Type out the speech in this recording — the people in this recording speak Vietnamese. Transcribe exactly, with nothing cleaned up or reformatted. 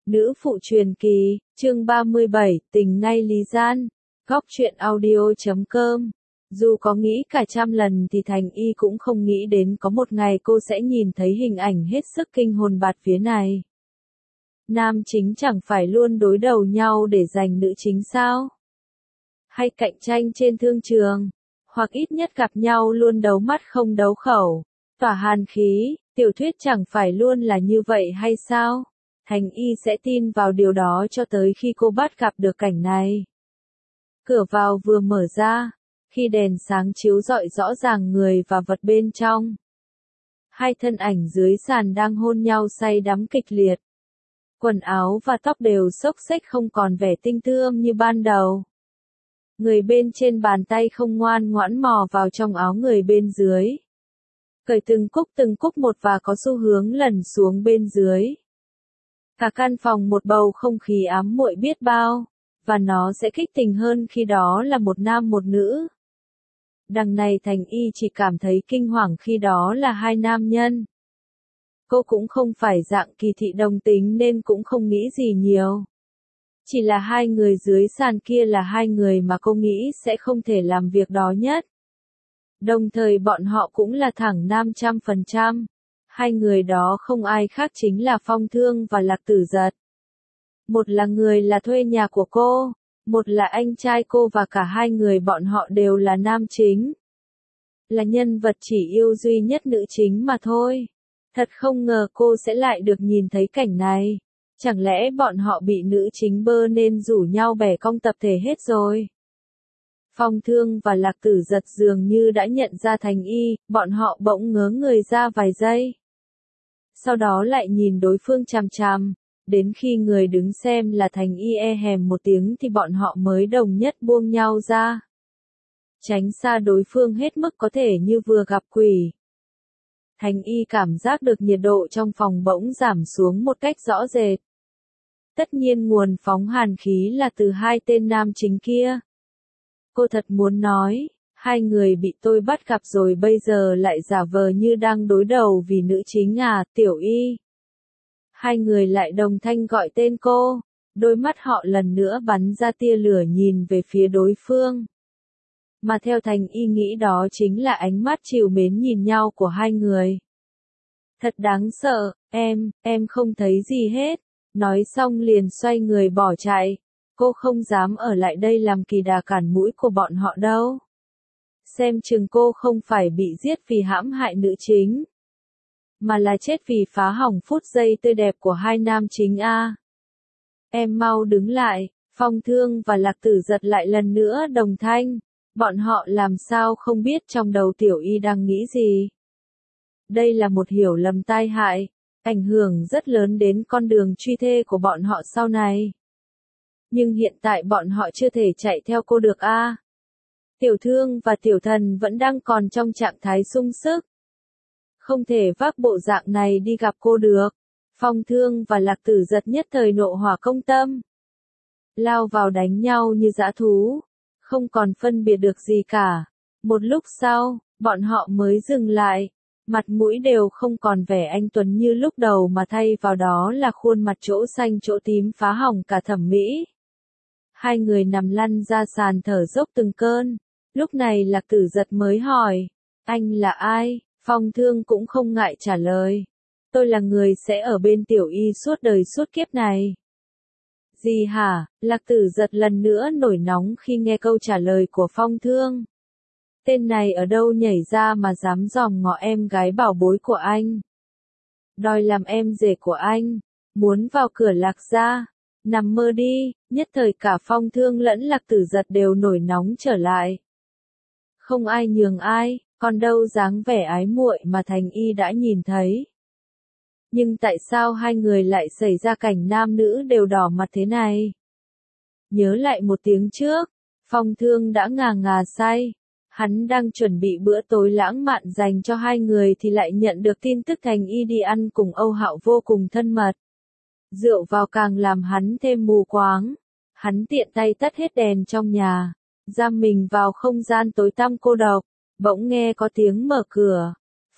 Nữ phụ truyền kỳ, chương ba mươi bảy, tình ngay lý gian. Góc truyện audio chấm com. Dù có nghĩ cả trăm lần thì Thành Y cũng không nghĩ đến có một ngày cô sẽ nhìn thấy hình ảnh hết sức kinh hồn bạt vía này. Nam chính chẳng phải luôn đối đầu nhau để giành nữ chính sao? Hay cạnh tranh trên thương trường, hoặc ít nhất gặp nhau luôn đấu mắt không đấu khẩu, tỏa hàn khí, tiểu thuyết chẳng phải luôn là như vậy hay sao? Thành Y sẽ tin vào điều đó cho tới khi cô bắt gặp được cảnh này. Cửa vào vừa mở ra, khi đèn sáng chiếu rọi rõ ràng người và vật bên trong. Hai thân ảnh dưới sàn đang hôn nhau say đắm kịch liệt. Quần áo và tóc đều xốc xếch không còn vẻ tinh tươm như ban đầu. Người bên trên bàn tay không ngoan ngoãn mò vào trong áo người bên dưới. Cởi từng cúc từng cúc một và có xu hướng lẩn xuống bên dưới. Cả căn phòng một bầu không khí ám muội biết bao, và nó sẽ kích tình hơn khi đó là một nam một nữ. Đằng này Thành Y chỉ cảm thấy kinh hoàng khi đó là hai nam nhân. Cô cũng không phải dạng kỳ thị đồng tính nên cũng không nghĩ gì nhiều. Chỉ là hai người dưới sàn kia là hai người mà cô nghĩ sẽ không thể làm việc đó nhất. Đồng thời bọn họ cũng là thẳng nam trăm phần trăm. Hai người đó không ai khác chính là Phong Thương và Lạc Tử Giật. Một là người là thuê nhà của cô, một là anh trai cô và cả hai người bọn họ đều là nam chính. Là nhân vật chỉ yêu duy nhất nữ chính mà thôi. Thật không ngờ cô sẽ lại được nhìn thấy cảnh này. Chẳng lẽ bọn họ bị nữ chính bơ nên rủ nhau bẻ cong tập thể hết rồi? Phong Thương và Lạc Tử Giật dường như đã nhận ra Thành Y, bọn họ bỗng ngớ người ra vài giây. Sau đó lại nhìn đối phương chằm chằm, đến khi người đứng xem là Thành Y e hèm một tiếng thì bọn họ mới đồng nhất buông nhau ra. Tránh xa đối phương hết mức có thể như vừa gặp quỷ. Thành Y cảm giác được nhiệt độ trong phòng bỗng giảm xuống một cách rõ rệt. Tất nhiên nguồn phóng hàn khí là từ hai tên nam chính kia. Cô thật muốn nói, hai người bị tôi bắt gặp rồi bây giờ lại giả vờ như đang đối đầu vì nữ chính à, Tiểu Y. Hai người lại đồng thanh gọi tên cô, đôi mắt họ lần nữa bắn ra tia lửa nhìn về phía đối phương. Mà theo Thành Y nghĩ đó chính là ánh mắt trìu mến nhìn nhau của hai người. Thật đáng sợ, em, em không thấy gì hết. Nói xong liền xoay người bỏ chạy. Cô không dám ở lại đây làm kỳ đà cản mũi của bọn họ đâu. Xem chừng cô không phải bị giết vì hãm hại nữ chính, mà là chết vì phá hỏng phút giây tươi đẹp của hai nam chính a. Em mau đứng lại, Phong Thương và Lạc Tử Giật lại lần nữa đồng thanh. Bọn họ làm sao không biết trong đầu Tiểu Y đang nghĩ gì. Đây là một hiểu lầm tai hại, ảnh hưởng rất lớn đến con đường truy thê của bọn họ sau này. Nhưng hiện tại bọn họ chưa thể chạy theo cô được a. À. Tiểu Thương và Tiểu Thần vẫn đang còn trong trạng thái sung sức. Không thể vác bộ dạng này đi gặp cô được. Phong Thương và Lạc Tử Giật nhất thời nộ hỏa công tâm. Lao vào đánh nhau như dã thú. Không còn phân biệt được gì cả. Một lúc sau, bọn họ mới dừng lại. Mặt mũi đều không còn vẻ anh tuấn như lúc đầu mà thay vào đó là khuôn mặt chỗ xanh chỗ tím phá hỏng cả thẩm mỹ. Hai người nằm lăn ra sàn thở dốc từng cơn. Lúc này Lạc Tử Giật mới hỏi, anh là ai? Phong Thương cũng không ngại trả lời. Tôi là người sẽ ở bên Tiểu Y suốt đời suốt kiếp này. Gì hả? Lạc Tử Giật lần nữa nổi nóng khi nghe câu trả lời của Phong Thương. Tên này ở đâu nhảy ra mà dám dòm ngó em gái bảo bối của anh? Đòi làm em rể của anh, muốn vào cửa Lạc gia, nằm mơ đi. Nhất thời cả Phong Thương lẫn Lạc Tử Giật đều nổi nóng trở lại. Không ai nhường ai, còn đâu dáng vẻ ái muội mà Thành Y đã nhìn thấy. Nhưng tại sao hai người lại xảy ra cảnh nam nữ đều đỏ mặt thế này? Nhớ lại một tiếng trước, Phong Thương đã ngà ngà say. Hắn đang chuẩn bị bữa tối lãng mạn dành cho hai người thì lại nhận được tin tức Thành Y đi ăn cùng Âu Hạo vô cùng thân mật. Rượu vào càng làm hắn thêm mù quáng. Hắn tiện tay tắt hết đèn trong nhà, giam mình vào không gian tối tăm cô độc. Bỗng nghe có tiếng mở cửa.